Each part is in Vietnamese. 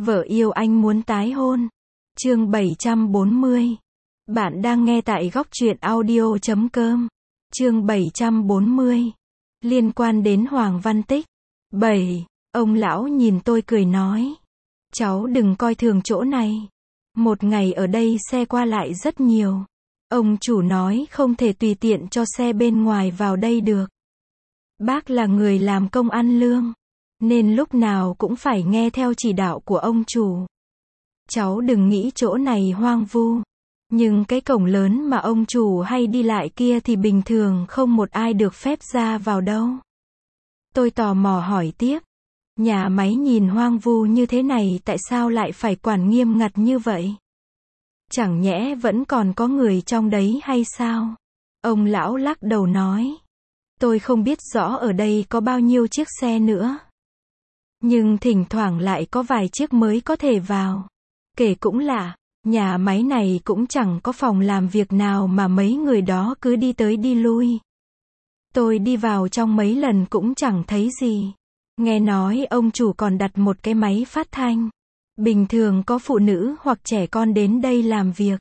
Vợ yêu anh muốn tái hôn. Chương 740. Bạn đang nghe tại góc truyện audio.com. Chương 740. Liên quan đến Hoàng Văn Tích. 7. Ông lão nhìn tôi cười nói. Cháu đừng coi thường chỗ này. Một ngày ở đây xe qua lại rất nhiều. Ông chủ nói không thể tùy tiện cho xe bên ngoài vào đây được. Bác là người làm công ăn lương, nên lúc nào cũng phải nghe theo chỉ đạo của ông chủ. Cháu đừng nghĩ chỗ này hoang vu. Nhưng cái cổng lớn mà ông chủ hay đi lại kia thì bình thường không một ai được phép ra vào đâu. Tôi tò mò hỏi tiếp. Nhà máy nhìn hoang vu như thế này tại sao lại phải quản nghiêm ngặt như vậy? Chẳng nhẽ vẫn còn có người trong đấy hay sao? Ông lão lắc đầu nói. Tôi không biết rõ ở đây có bao nhiêu chiếc xe nữa. Nhưng thỉnh thoảng lại có vài chiếc mới có thể vào. Kể cũng lạ, nhà máy này cũng chẳng có phòng làm việc nào mà mấy người đó cứ đi tới đi lui. Tôi đi vào trong mấy lần cũng chẳng thấy gì. Nghe nói ông chủ còn đặt một cái máy phát thanh. Bình thường có phụ nữ hoặc trẻ con đến đây làm việc.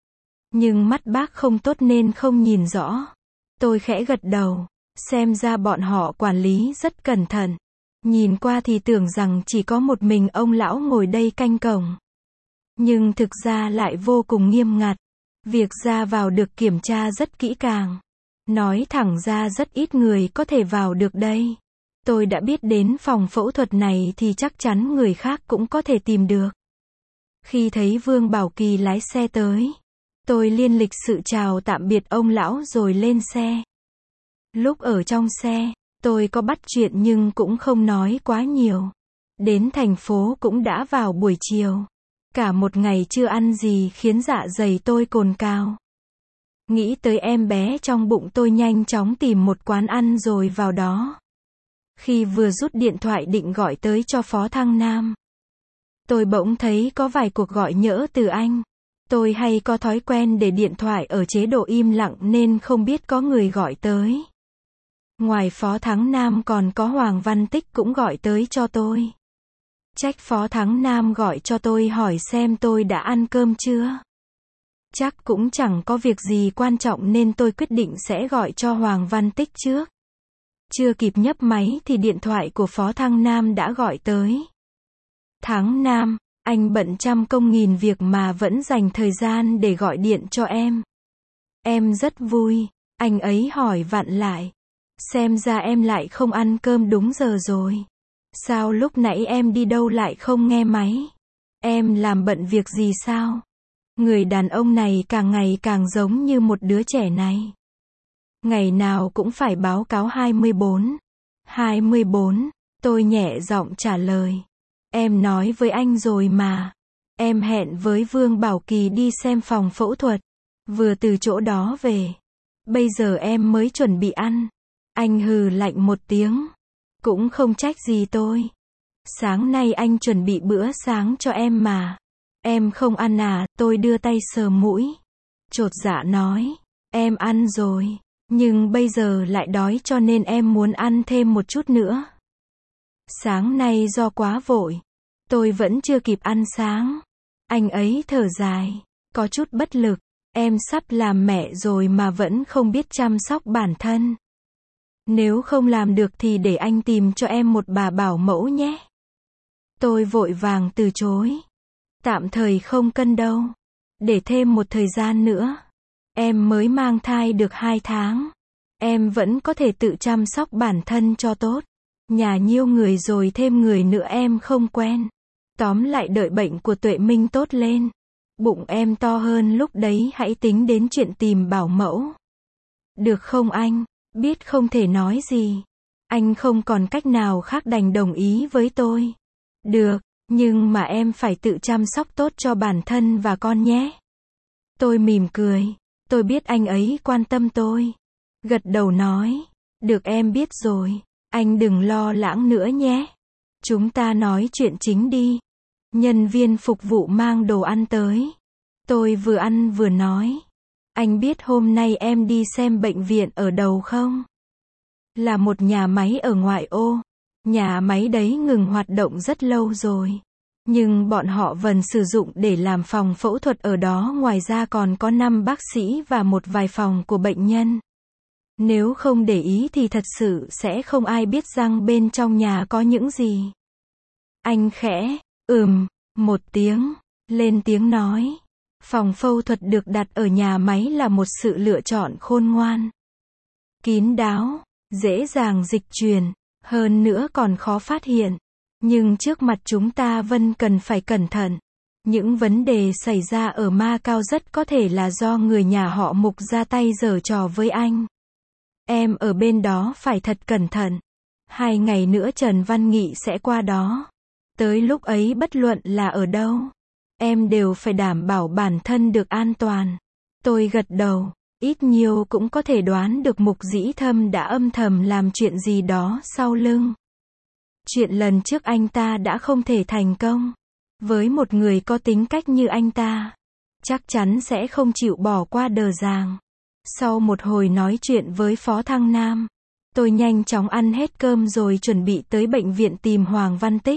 Nhưng mắt bác không tốt nên không nhìn rõ. Tôi khẽ gật đầu. Xem ra bọn họ quản lý rất cẩn thận. Nhìn qua thì tưởng rằng chỉ có một mình ông lão ngồi đây canh cổng. Nhưng thực ra lại vô cùng nghiêm ngặt. Việc ra vào được kiểm tra rất kỹ càng. Nói thẳng ra rất ít người có thể vào được đây. Tôi đã biết đến phòng phẫu thuật này thì chắc chắn người khác cũng có thể tìm được. Khi thấy Vương Bảo Kỳ lái xe tới, tôi liên lịch sự chào tạm biệt ông lão rồi lên xe. Lúc ở trong xe, tôi có bắt chuyện nhưng cũng không nói quá nhiều. Đến thành phố cũng đã vào buổi chiều. Cả một ngày chưa ăn gì khiến dạ dày tôi cồn cào. Nghĩ tới em bé trong bụng tôi nhanh chóng tìm một quán ăn rồi vào đó. Khi vừa rút điện thoại định gọi tới cho Phó Thăng Nam, tôi bỗng thấy có vài cuộc gọi nhỡ từ anh. Tôi hay có thói quen để điện thoại ở chế độ im lặng nên không biết có người gọi tới. Ngoài Phó Thắng Nam còn có Hoàng Văn Tích cũng gọi tới cho tôi. Trách Phó Thắng Nam gọi cho tôi hỏi xem tôi đã ăn cơm chưa. Chắc cũng chẳng có việc gì quan trọng nên tôi quyết định sẽ gọi cho Hoàng Văn Tích trước. Chưa kịp nhấc máy thì điện thoại của Phó Thăng Nam đã gọi tới. Thắng Nam, anh bận trăm công nghìn việc mà vẫn dành thời gian để gọi điện cho em. Em rất vui, anh ấy hỏi vặn lại. Xem ra em lại không ăn cơm đúng giờ rồi. Sao lúc nãy em đi đâu lại không nghe máy? Em làm bận việc gì sao? Người đàn ông này càng ngày càng giống như một đứa trẻ này. Ngày nào cũng phải báo cáo 24. 24, tôi nhẹ giọng trả lời. Em nói với anh rồi mà. Em hẹn với Vương Bảo Kỳ đi xem phòng phẫu thuật. Vừa từ chỗ đó về. Bây giờ em mới chuẩn bị ăn. Anh hừ lạnh một tiếng. Cũng không trách gì tôi. Sáng nay anh chuẩn bị bữa sáng cho em mà. Em không ăn à? Tôi đưa tay sờ mũi. Chột dạ nói. Em ăn rồi. Nhưng bây giờ lại đói cho nên em muốn ăn thêm một chút nữa. Sáng nay do quá vội. Tôi vẫn chưa kịp ăn sáng. Anh ấy thở dài. Có chút bất lực. Em sắp làm mẹ rồi mà vẫn không biết chăm sóc bản thân. Nếu không làm được thì để anh tìm cho em một bà bảo mẫu nhé. Tôi vội vàng từ chối. Tạm thời không cân đâu. Để thêm một thời gian nữa. Em mới mang thai được 2 tháng. Em vẫn có thể tự chăm sóc bản thân cho tốt. Nhà nhiêu người rồi thêm người nữa em không quen. Tóm lại đợi bệnh của Tuệ Minh tốt lên. Bụng em to hơn lúc đấy hãy tính đến chuyện tìm bảo mẫu. Được không anh? Biết không thể nói gì. Anh không còn cách nào khác đành đồng ý với tôi. Được, nhưng mà em phải tự chăm sóc tốt cho bản thân và con nhé. Tôi mỉm cười. Tôi biết anh ấy quan tâm tôi. Gật đầu nói. Được em biết rồi. Anh đừng lo lắng nữa nhé. Chúng ta nói chuyện chính đi. Nhân viên phục vụ mang đồ ăn tới. Tôi vừa ăn vừa nói. Anh biết hôm nay em đi xem bệnh viện ở đâu không? Là một nhà máy ở ngoại ô. Nhà máy đấy ngừng hoạt động rất lâu rồi. Nhưng bọn họ vẫn sử dụng để làm phòng phẫu thuật ở đó, ngoài ra còn có 5 bác sĩ và một vài phòng của bệnh nhân. Nếu không để ý thì thật sự sẽ không ai biết rằng bên trong nhà có những gì. Anh khẽ, một tiếng, lên tiếng nói. Phòng phẫu thuật được đặt ở nhà máy là một sự lựa chọn khôn ngoan. Kín đáo, dễ dàng dịch chuyển, hơn nữa còn khó phát hiện. Nhưng trước mặt chúng ta vẫn cần phải cẩn thận. Những vấn đề xảy ra ở Macau rất có thể là do người nhà họ Mục ra tay giở trò với anh. Em ở bên đó phải thật cẩn thận. 2 ngày nữa Trần Văn Nghị sẽ qua đó. Tới lúc ấy bất luận là ở đâu, em đều phải đảm bảo bản thân được an toàn. Tôi gật đầu, ít nhiều cũng có thể đoán được Mục Dĩ Thâm đã âm thầm làm chuyện gì đó sau lưng. Chuyện lần trước anh ta đã không thể thành công. Với một người có tính cách như anh ta, chắc chắn sẽ không chịu bỏ qua đờ dàng. Sau một hồi nói chuyện với Phó Thăng Nam, tôi nhanh chóng ăn hết cơm rồi chuẩn bị tới bệnh viện tìm Hoàng Văn Tích.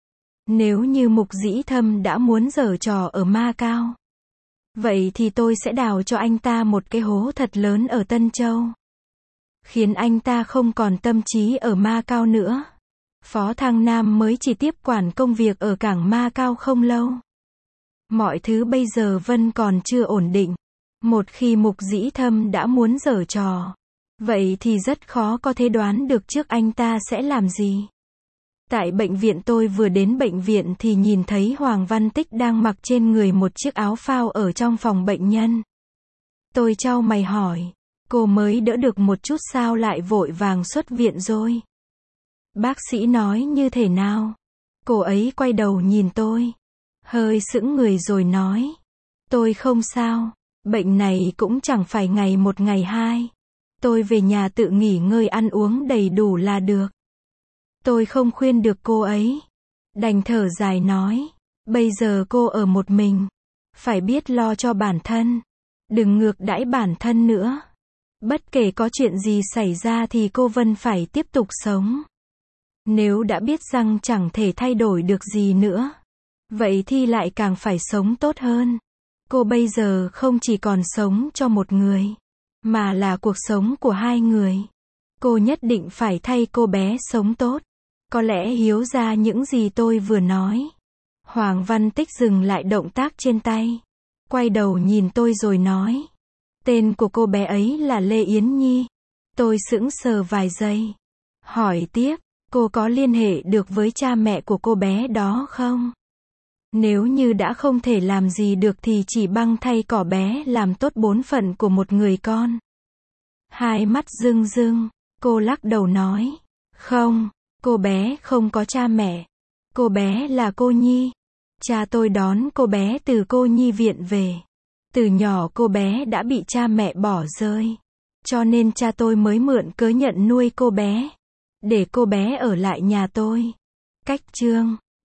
Nếu như Mục Dĩ Thâm đã muốn giở trò ở Macau, vậy thì tôi sẽ đào cho anh ta một cái hố thật lớn ở Tân Châu, khiến anh ta không còn tâm trí ở Macau nữa. Phó Thăng Nam mới chỉ tiếp quản công việc ở cảng Macau không lâu. Mọi thứ bây giờ vẫn còn chưa ổn định. Một khi Mục Dĩ Thâm đã muốn giở trò, vậy thì rất khó có thể đoán được trước anh ta sẽ làm gì. Tại bệnh viện, tôi vừa đến bệnh viện thì nhìn thấy Hoàng Văn Tích đang mặc trên người một chiếc áo phao ở trong phòng bệnh nhân. Tôi chau mày hỏi, cô mới đỡ được một chút sao lại vội vàng xuất viện rồi? Bác sĩ nói như thế nào? Cô ấy quay đầu nhìn tôi, hơi sững người rồi nói, tôi không sao, bệnh này cũng chẳng phải ngày một ngày hai. Tôi về nhà tự nghỉ ngơi ăn uống đầy đủ là được. Tôi không khuyên được cô ấy, đành thở dài nói, bây giờ cô ở một mình, phải biết lo cho bản thân, đừng ngược đãi bản thân nữa. Bất kể có chuyện gì xảy ra thì cô vẫn phải tiếp tục sống. Nếu đã biết rằng chẳng thể thay đổi được gì nữa, vậy thì lại càng phải sống tốt hơn. Cô bây giờ không chỉ còn sống cho một người, mà là cuộc sống của 2 người. Cô nhất định phải thay cô bé sống tốt. Có lẽ hiểu ra những gì tôi vừa nói. Hoàng Văn Tích dừng lại động tác trên tay, quay đầu nhìn tôi rồi nói, tên của cô bé ấy là Lê Yến Nhi. Tôi sững sờ vài giây, hỏi tiếp, cô có liên hệ được với cha mẹ của cô bé đó không? Nếu như đã không thể làm gì được thì chỉ băng thay cỏ bé làm tốt bổn phận của một người con. Hai mắt rưng rưng, cô lắc đầu nói, không, cô bé không có cha mẹ. Cô bé là cô Nhi. Cha tôi đón cô bé từ cô Nhi viện về. Từ nhỏ cô bé đã bị cha mẹ bỏ rơi, cho nên cha tôi mới mượn cớ nhận nuôi cô bé, để cô bé ở lại nhà tôi. Cách chương